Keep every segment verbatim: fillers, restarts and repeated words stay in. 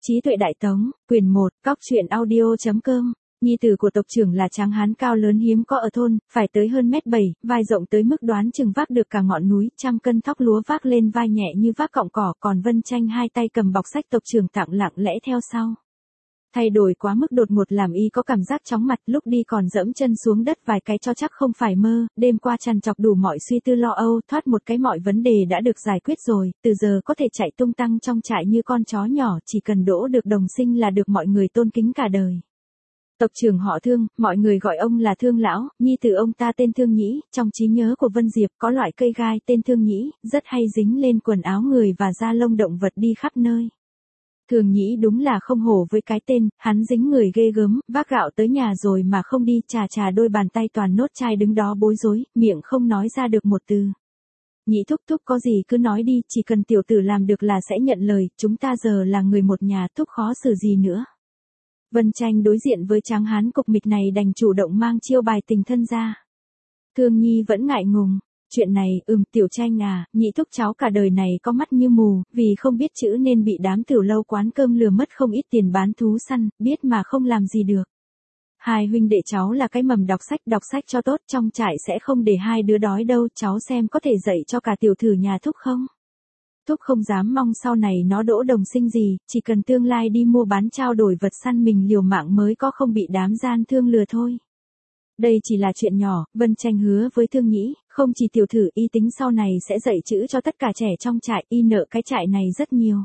Trí tuệ đại tống, quyền một, cóc truyện audio.com. Nhi tử của tộc trưởng là tráng hán cao lớn hiếm có ở thôn, phải tới hơn mét bảy, vai rộng tới mức đoán chừng vác được cả ngọn núi, trăm cân thóc lúa vác lên vai nhẹ như vác cọng cỏ, còn Vân Tranh hai tay cầm bọc sách tộc trưởng tặng lặng lẽ theo sau. Thay đổi quá mức đột ngột làm y có cảm giác chóng mặt, lúc đi còn dẫm chân xuống đất vài cái cho chắc không phải mơ, đêm qua trằn trọc đủ mọi suy tư lo âu, thoát một cái mọi vấn đề đã được giải quyết rồi, từ giờ có thể chạy tung tăng trong trại như con chó nhỏ, chỉ cần đỗ được đồng sinh là được mọi người tôn kính cả đời. Tộc trưởng họ Thương, mọi người gọi ông là Thương lão, nhi tử ông ta tên Thương Nhĩ, trong trí nhớ của Vân Diệp có loại cây gai tên Thương Nhĩ, rất hay dính lên quần áo người và da lông động vật đi khắp nơi. Thường Nhĩ đúng là không hổ với cái tên, hắn dính người ghê gớm, vác gạo tới nhà rồi mà không đi, chà chà đôi bàn tay toàn nốt chai đứng đó bối rối, miệng không nói ra được một từ. Nhĩ thúc thúc có gì cứ nói đi, chỉ cần tiểu tử làm được là sẽ nhận lời, chúng ta giờ là người một nhà, thúc khó xử gì nữa. Vân Tranh đối diện với tráng hán cục mịch này đành chủ động mang chiêu bài tình thân ra. Thương Nhi vẫn ngại ngùng. Chuyện này, ừm Tiểu Tranh à, nhị thúc cháu cả đời này có mắt như mù, vì không biết chữ nên bị đám tiểu lâu quán cơm lừa mất không ít tiền bán thú săn, biết mà không làm gì được. Hai huynh đệ cháu là cái mầm đọc sách, đọc sách cho tốt, trong trại sẽ không để hai đứa đói đâu, cháu xem có thể dạy cho cả tiểu thử nhà thúc không? Thúc không dám mong sau này nó đỗ đồng sinh gì, chỉ cần tương lai đi mua bán trao đổi vật săn mình liều mạng mới có không bị đám gian thương lừa thôi. Đây chỉ là chuyện nhỏ, Vân Tranh hứa với Thương Nhĩ, không chỉ tiểu thử y tính sau này sẽ dạy chữ cho tất cả trẻ trong trại, y nợ cái trại này rất nhiều.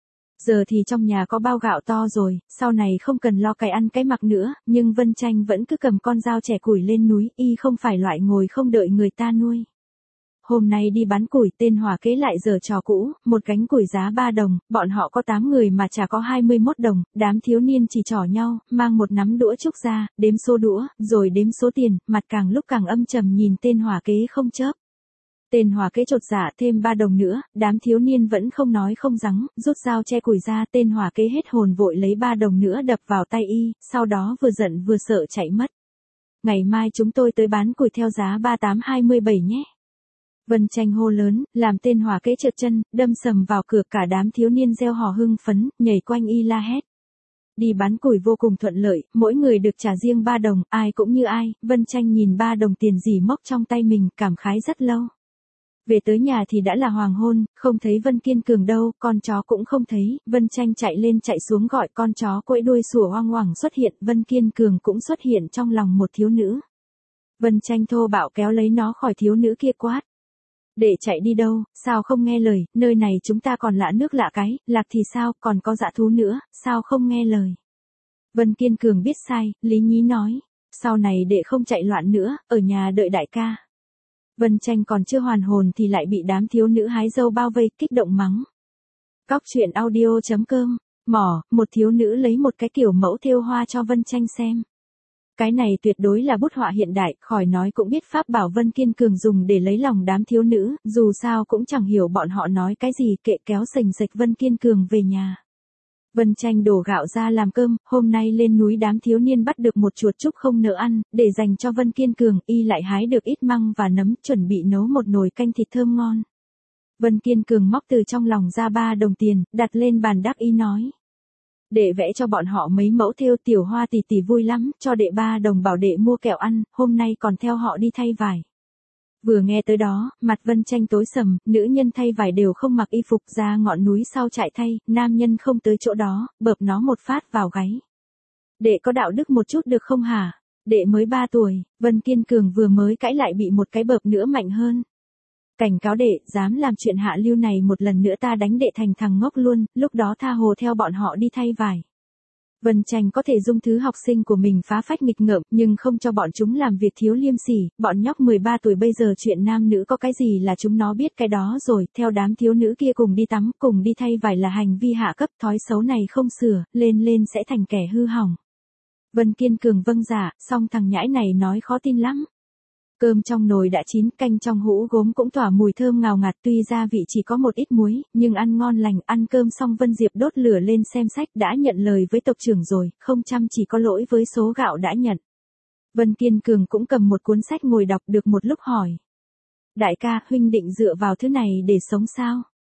Giờ thì trong nhà có bao gạo to rồi, sau này không cần lo cái ăn cái mặc nữa, nhưng Vân Tranh vẫn cứ cầm con dao chẻ củi lên núi, y không phải loại ngồi không đợi người ta nuôi. Hôm nay đi bán củi, tên Hòa Kế lại giở trò cũ, một gánh củi giá ba đồng, bọn họ có tám người mà chả có hai mươi mốt đồng, đám thiếu niên chỉ trò nhau, mang một nắm đũa trúc ra, đếm số đũa, rồi đếm số tiền, mặt càng lúc càng âm trầm nhìn tên Hòa Kế không chớp. Tên Hòa Kế chột dạ thêm ba đồng nữa, đám thiếu niên vẫn không nói không rằng, rút dao che củi ra, tên Hòa Kế hết hồn vội lấy ba đồng nữa đập vào tay y, sau đó vừa giận vừa sợ chạy mất. Ngày mai chúng tôi tới bán củi theo giá ba tám hai mươi bảy nhé. Vân Tranh hô lớn, làm tên Hòa Kế trượt chân, đâm sầm vào cửa, cả đám thiếu niên reo hò hưng phấn, nhảy quanh y la hét. Đi bán củi vô cùng thuận lợi, mỗi người được trả riêng ba đồng, ai cũng như ai, Vân Tranh nhìn ba đồng tiền dì móc trong tay mình, cảm khái rất lâu. Về tới nhà thì đã là hoàng hôn, không thấy Vân Kiên Cường đâu, con chó cũng không thấy, Vân Tranh chạy lên chạy xuống gọi con chó quẫy đuôi sủa hoang hoảng xuất hiện, Vân Kiên Cường cũng xuất hiện trong lòng một thiếu nữ. Vân Tranh thô bạo kéo lấy nó khỏi thiếu nữ kia quát. Để chạy đi đâu, sao không nghe lời, nơi này chúng ta còn lạ nước lạ cái, lạc thì sao, còn có dã thú nữa, sao không nghe lời. Vân Kiên Cường biết sai, Lý Nhí nói, sau này để không chạy loạn nữa, ở nhà đợi đại ca. Vân Tranh còn chưa hoàn hồn thì lại bị đám thiếu nữ hái dâu bao vây, kích động mắng. Cóc truyện audio.com, mỏ, một thiếu nữ lấy một cái kiểu mẫu thêu hoa cho Vân Tranh xem. Cái này tuyệt đối là bút họa hiện đại, khỏi nói cũng biết pháp bảo Vân Kiên Cường dùng để lấy lòng đám thiếu nữ, dù sao cũng chẳng hiểu bọn họ nói cái gì, kệ kéo sành sạch Vân Kiên Cường về nhà. Vân Tranh đổ gạo ra làm cơm, hôm nay lên núi đám thiếu niên bắt được một chuột trúc không nỡ ăn, để dành cho Vân Kiên Cường, y lại hái được ít măng và nấm, chuẩn bị nấu một nồi canh thịt thơm ngon. Vân Kiên Cường móc từ trong lòng ra ba đồng tiền, đặt lên bàn đắc ý nói. Đệ vẽ cho bọn họ mấy mẫu thêu, Tiểu Hoa tỷ tỷ vui lắm, cho đệ ba đồng bảo đệ mua kẹo ăn, hôm nay còn theo họ đi thay vải. Vừa nghe tới đó, mặt Vân Tranh tối sầm, nữ nhân thay vải đều không mặc y phục, ra ngọn núi sau chạy thay, nam nhân không tới chỗ đó, bợp nó một phát vào gáy. Đệ có đạo đức một chút được không hả? Đệ mới ba tuổi, Vân Kiên Cường vừa mới cãi lại bị một cái bợp nữa mạnh hơn. Cảnh cáo đệ, dám làm chuyện hạ lưu này một lần nữa ta đánh đệ thành thằng ngốc luôn, lúc đó tha hồ theo bọn họ đi thay vải. Vân Tranh có thể dung thứ học sinh của mình phá phách nghịch ngợm, nhưng không cho bọn chúng làm việc thiếu liêm sỉ, bọn nhóc mười ba tuổi bây giờ chuyện nam nữ có cái gì là chúng nó biết cái đó rồi, theo đám thiếu nữ kia cùng đi tắm, cùng đi thay vải là hành vi hạ cấp, thói xấu này không sửa, lên lên sẽ thành kẻ hư hỏng. Vân Kiên Cường vâng dạ, song thằng nhãi này nói khó tin lắm. Cơm trong nồi đã chín, canh trong hũ gốm cũng tỏa mùi thơm ngào ngạt, tuy gia vị chỉ có một ít muối, nhưng ăn ngon lành. Ăn cơm xong Vân Diệp đốt lửa lên xem sách, đã nhận lời với tộc trưởng rồi, không chăm chỉ có lỗi với số gạo đã nhận. Vân Kiên Cường cũng cầm một cuốn sách ngồi đọc được một lúc hỏi. Đại ca, huynh định dựa vào thứ này để sống sao?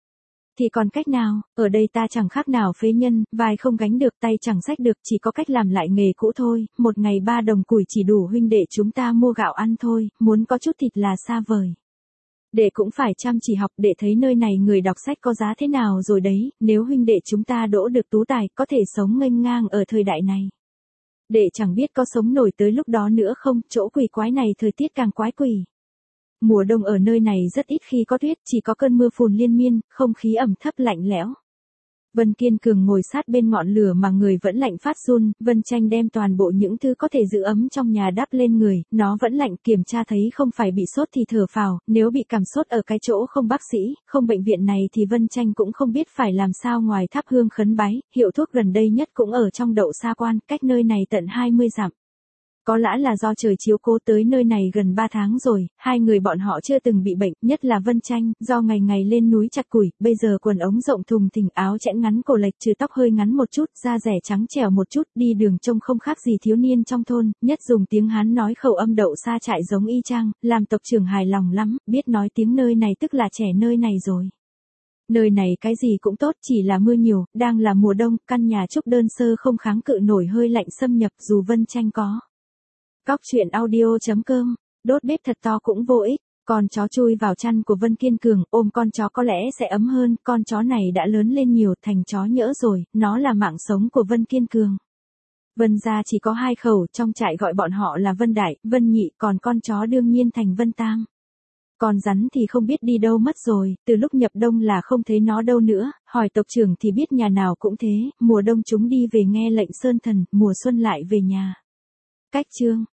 Thì còn cách nào, ở đây ta chẳng khác nào phế nhân, vai không gánh được tay chẳng xách được, chỉ có cách làm lại nghề cũ thôi, một ngày ba đồng củi chỉ đủ huynh đệ chúng ta mua gạo ăn thôi, muốn có chút thịt là xa vời. Đệ cũng phải chăm chỉ học, để thấy nơi này người đọc sách có giá thế nào rồi đấy, nếu huynh đệ chúng ta đỗ được tú tài, có thể sống nghênh ngang ở thời đại này. Đệ chẳng biết có sống nổi tới lúc đó nữa không, chỗ quỷ quái này thời tiết càng quái quỷ. Mùa đông ở nơi này rất ít khi có tuyết, chỉ có cơn mưa phùn liên miên, không khí ẩm thấp lạnh lẽo. Vân Kiên Cường ngồi sát bên ngọn lửa mà người vẫn lạnh phát run, Vân Tranh đem toàn bộ những thứ có thể giữ ấm trong nhà đắp lên người, nó vẫn lạnh, kiểm tra thấy không phải bị sốt thì thở phào, nếu bị cảm sốt ở cái chỗ không bác sĩ, không bệnh viện này thì Vân Tranh cũng không biết phải làm sao ngoài thắp hương khấn bái, hiệu thuốc gần đây nhất cũng ở trong Đậu Sa Quan, cách nơi này tận hai mươi dặm. Có lẽ là do trời chiếu cố tới nơi này gần ba tháng rồi, hai người bọn họ chưa từng bị bệnh, nhất là Vân Tranh, do ngày ngày lên núi chặt củi, bây giờ quần ống rộng thùng thình, áo chẽn ngắn cổ lệch, trừ tóc hơi ngắn một chút, da rẻ trắng trẻo một chút, đi đường trông không khác gì thiếu niên trong thôn, nhất dùng tiếng Hán nói khẩu âm Đậu Sa trại giống y chang, làm tộc trưởng hài lòng lắm, biết nói tiếng nơi này tức là trẻ nơi này rồi. Nơi này cái gì cũng tốt, chỉ là mưa nhiều, đang là mùa đông, căn nhà trúc đơn sơ không kháng cự nổi hơi lạnh xâm nhập dù Vân Tranh có. Cóc truyện audio chấm com, đốt bếp thật to cũng vô ích, con chó chui vào chăn của Vân Kiên Cường, ôm con chó có lẽ sẽ ấm hơn, con chó này đã lớn lên nhiều, thành chó nhỡ rồi, nó là mạng sống của Vân Kiên Cường. Vân gia chỉ có hai khẩu, trong trại gọi bọn họ là Vân Đại, Vân Nhị, còn con chó đương nhiên thành Vân Tam. Còn rắn thì không biết đi đâu mất rồi, từ lúc nhập đông là không thấy nó đâu nữa, hỏi tộc trưởng thì biết nhà nào cũng thế, mùa đông chúng đi về nghe lệnh sơn thần, mùa xuân lại về nhà. Cách chương